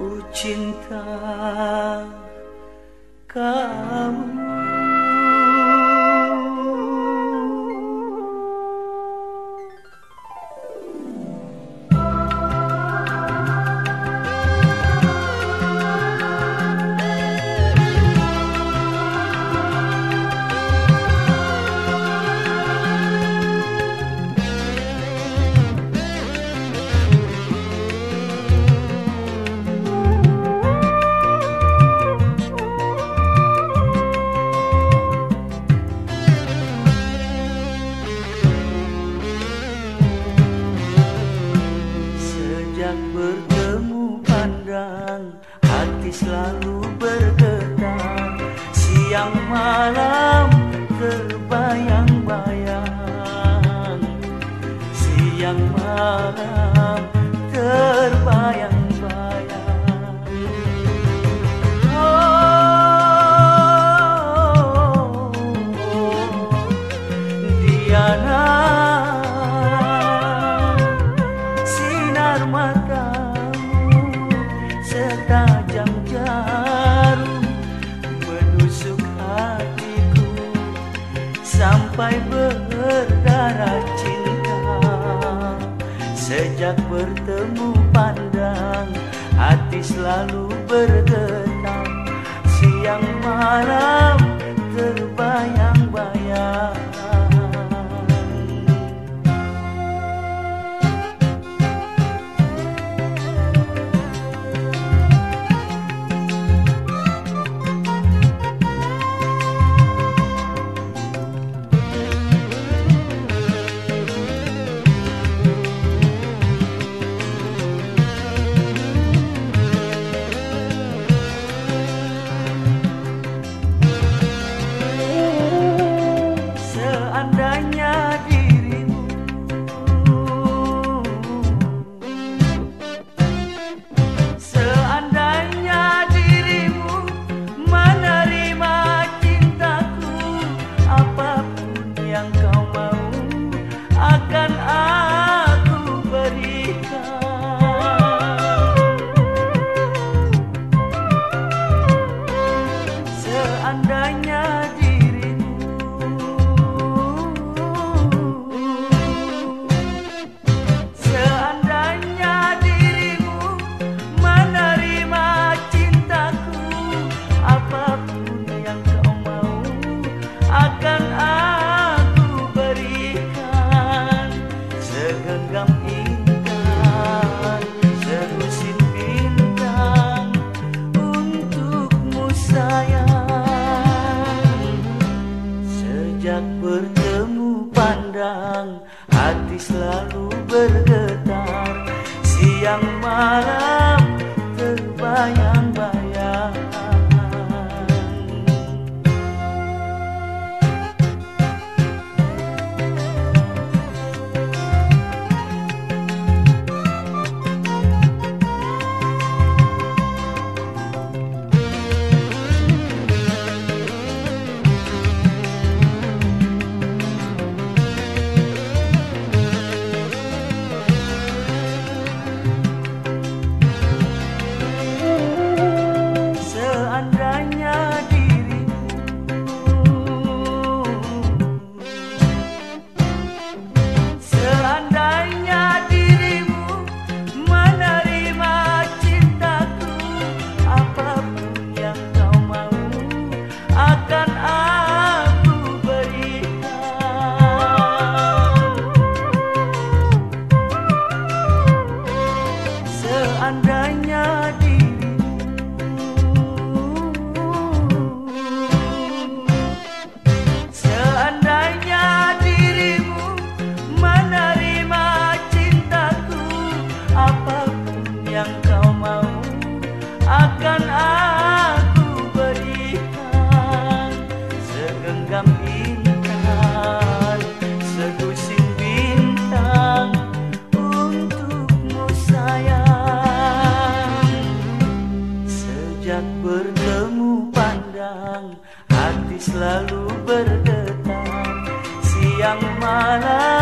Ku cinta kamu. Sejak bertemu pandang, hati selalu bergetar. Siang malam terbayang-bayang, siang malam terbayang-bayang. Oh, Diana, matamu setajam jarum menusuk hatiku sampai berdarah cinta. Sejak bertemu pandang, hati selalu bergetar. Siang malam terbayang-bayang. Seandainya dirimu menerima cintaku, apapun yang kau mau akan aku berikan. Segenggam intan, selusin bintang untukmu sayang. Sejak bertemu pandang, hati selalu bergetar. Siang malam terbayang-bayang. Seandainya dirimu menerima cintaku, apapun yang kau mau akan aku berikan. Segenggam intan, segusin bintang untukmu sayang. Sejak bertemu pandang, hati selalu bergetar. Siang malam